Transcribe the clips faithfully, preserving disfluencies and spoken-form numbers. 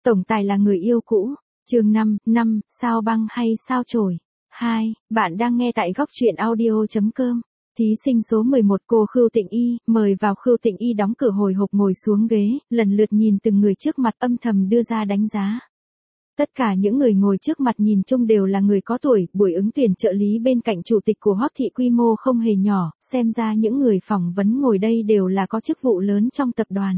Tổng tài là người yêu cũ. Chương năm, năm, sao băng hay sao chổi. hai. Bạn đang nghe tại góc truyện audio chấm com. Thí sinh số mười một cô Khưu Tịnh Y, mời vào. Khưu Tịnh Y đóng cửa hồi hộp ngồi xuống ghế, lần lượt nhìn từng người trước mặt âm thầm đưa ra đánh giá. Tất cả những người ngồi trước mặt nhìn chung đều là người có tuổi, buổi ứng tuyển trợ lý bên cạnh chủ tịch của Hoắc thị quy mô không hề nhỏ, xem ra những người phỏng vấn ngồi đây đều là có chức vụ lớn trong tập đoàn.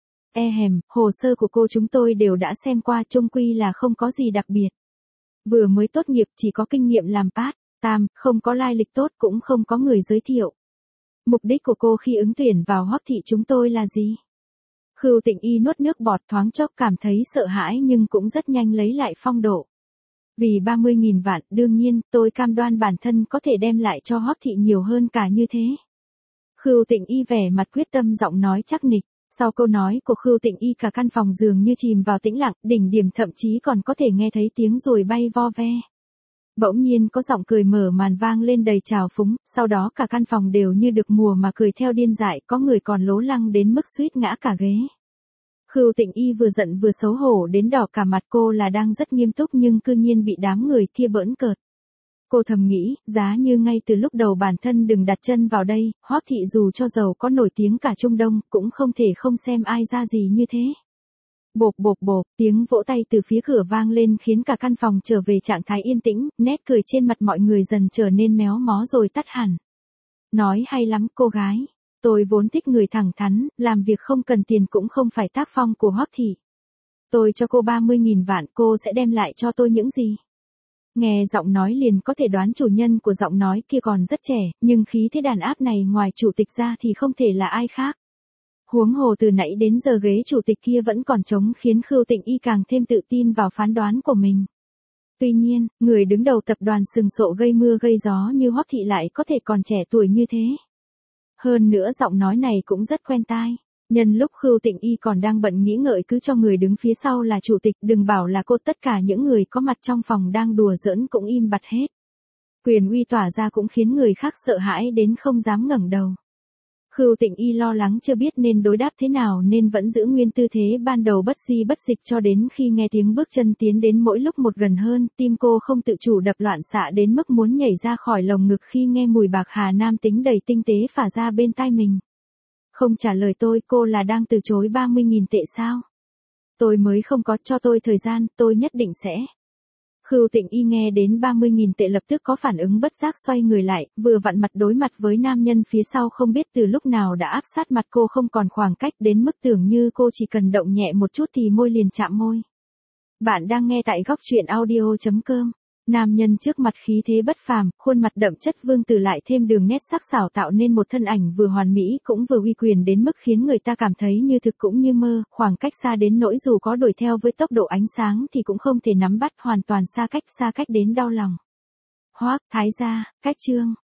E hèm, hồ sơ của cô chúng tôi đều đã xem qua, chung quy là không có gì đặc biệt. Vừa mới tốt nghiệp chỉ có kinh nghiệm làm part time, không có lai lịch tốt cũng không có người giới thiệu. Mục đích của cô khi ứng tuyển vào Hoắc thị chúng tôi là gì? Khưu Tịnh Y nuốt nước bọt, thoáng chốc cảm thấy sợ hãi nhưng cũng rất nhanh lấy lại phong độ. Vì ba mươi nghìn vạn, đương nhiên, tôi cam đoan bản thân có thể đem lại cho Hoắc thị nhiều hơn cả như thế. Khưu Tịnh Y vẻ mặt quyết tâm, giọng nói chắc nịch. Sau câu nói của Khưu Tịnh Y cả căn phòng dường như chìm vào tĩnh lặng, đỉnh điểm thậm chí còn có thể nghe thấy tiếng ruồi bay vo ve. Bỗng nhiên có giọng cười mở màn vang lên đầy trào phúng, sau đó cả căn phòng đều như được mùa mà cười theo điên dại, có người còn lố lăng đến mức suýt ngã cả ghế. Khưu Tịnh Y vừa giận vừa xấu hổ đến đỏ cả mặt, cô là đang rất nghiêm túc nhưng cư nhiên bị đám người kia bỡn cợt. Cô thầm nghĩ, giá như ngay từ lúc đầu bản thân đừng đặt chân vào đây, Hoắc thị dù cho giàu có nổi tiếng cả Trung Đông, cũng không thể không xem ai ra gì như thế. Bộp bộp bộp, tiếng vỗ tay từ phía cửa vang lên khiến cả căn phòng trở về trạng thái yên tĩnh, nét cười trên mặt mọi người dần trở nên méo mó rồi tắt hẳn. Nói hay lắm cô gái, tôi vốn thích người thẳng thắn, làm việc không cần tiền cũng không phải tác phong của Hoắc thị. Tôi cho cô ba mươi nghìn vạn, cô sẽ đem lại cho tôi những gì? Nghe giọng nói liền có thể đoán chủ nhân của giọng nói kia còn rất trẻ, nhưng khí thế đàn áp này ngoài chủ tịch ra thì không thể là ai khác. Huống hồ từ nãy đến giờ ghế chủ tịch kia vẫn còn trống khiến Khưu Tịnh Y càng thêm tự tin vào phán đoán của mình. Tuy nhiên, người đứng đầu tập đoàn sừng sộ gây mưa gây gió như Hoắc thị lại có thể còn trẻ tuổi như thế. Hơn nữa giọng nói này cũng rất quen tai. Nhân lúc Khưu Tịnh Y còn đang bận nghĩ ngợi cứ cho người đứng phía sau là chủ tịch, đừng bảo là cô, tất cả những người có mặt trong phòng đang đùa giỡn cũng im bặt hết. Quyền uy tỏa ra cũng khiến người khác sợ hãi đến không dám ngẩng đầu. Khưu Tịnh Y lo lắng chưa biết nên đối đáp thế nào nên vẫn giữ nguyên tư thế ban đầu bất di bất dịch cho đến khi nghe tiếng bước chân tiến đến mỗi lúc một gần hơn, tim cô không tự chủ đập loạn xạ đến mức muốn nhảy ra khỏi lồng ngực khi nghe mùi bạc hà nam tính đầy tinh tế phả ra bên tai mình. Không trả lời tôi, cô là đang từ chối ba mươi nghìn tệ sao? Tôi mới không có, cho tôi thời gian, tôi nhất định sẽ. Khưu Tịnh Y nghe đến ba mươi nghìn tệ lập tức có phản ứng bất giác xoay người lại, vừa vặn mặt đối mặt với nam nhân phía sau không biết từ lúc nào đã áp sát mặt cô không còn khoảng cách đến mức tưởng như cô chỉ cần động nhẹ một chút thì môi liền chạm môi. Bạn đang nghe tại góc truyện audio chấm com. Nam nhân trước mặt khí thế bất phàm, khuôn mặt đậm chất vương tử lại thêm đường nét sắc sảo tạo nên một thân ảnh vừa hoàn mỹ cũng vừa uy quyền đến mức khiến người ta cảm thấy như thực cũng như mơ, khoảng cách xa đến nỗi dù có đuổi theo với tốc độ ánh sáng thì cũng không thể nắm bắt, hoàn toàn xa cách, xa cách đến đau lòng. Hoắc Thái gia, cách chương.